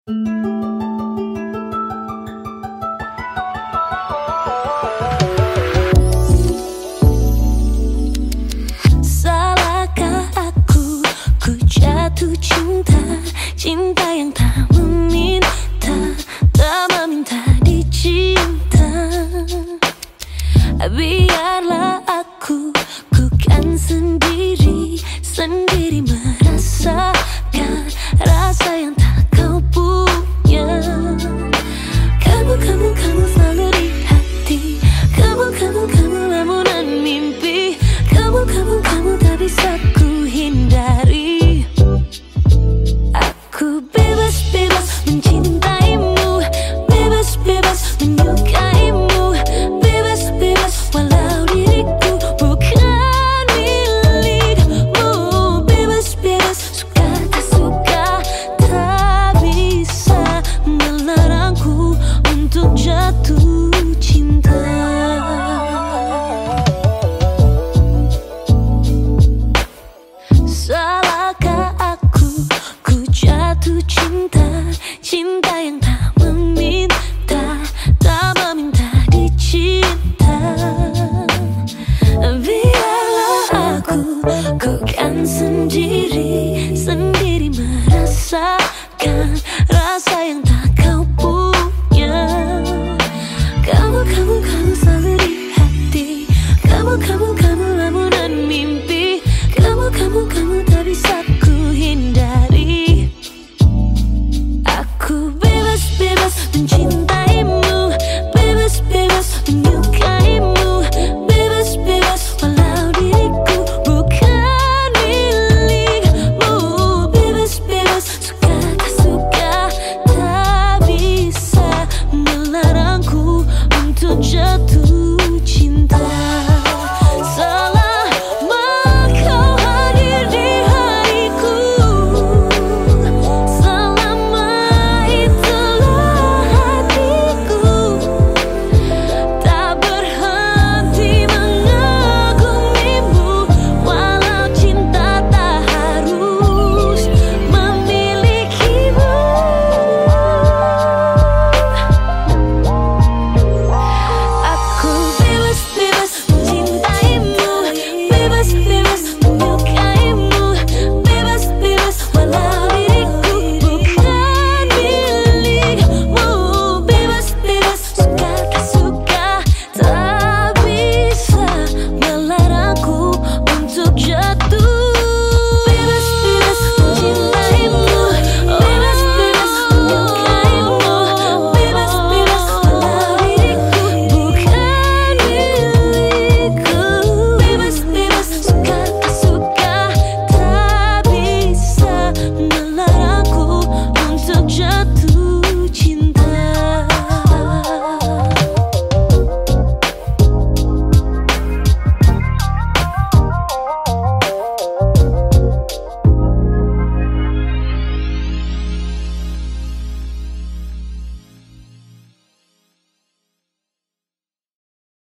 Salahkah ku jatuh cinta, cinta yang tak meminta, tak meminta dicinta. Biarlah aku kan sendiri merasakan rasa yang tak kau punya. Kamu selalu di hati. Kamu lamunan mimpi. Kamu tak bisa ku hindari. Aku bebas mencintaimu, bebas menyukaimu, bebas walau diriku bukan milikmu. Bebas suka tak suka, tak bisa melarangku untuk jatuh cinta. Salahkah aku jatuh cinta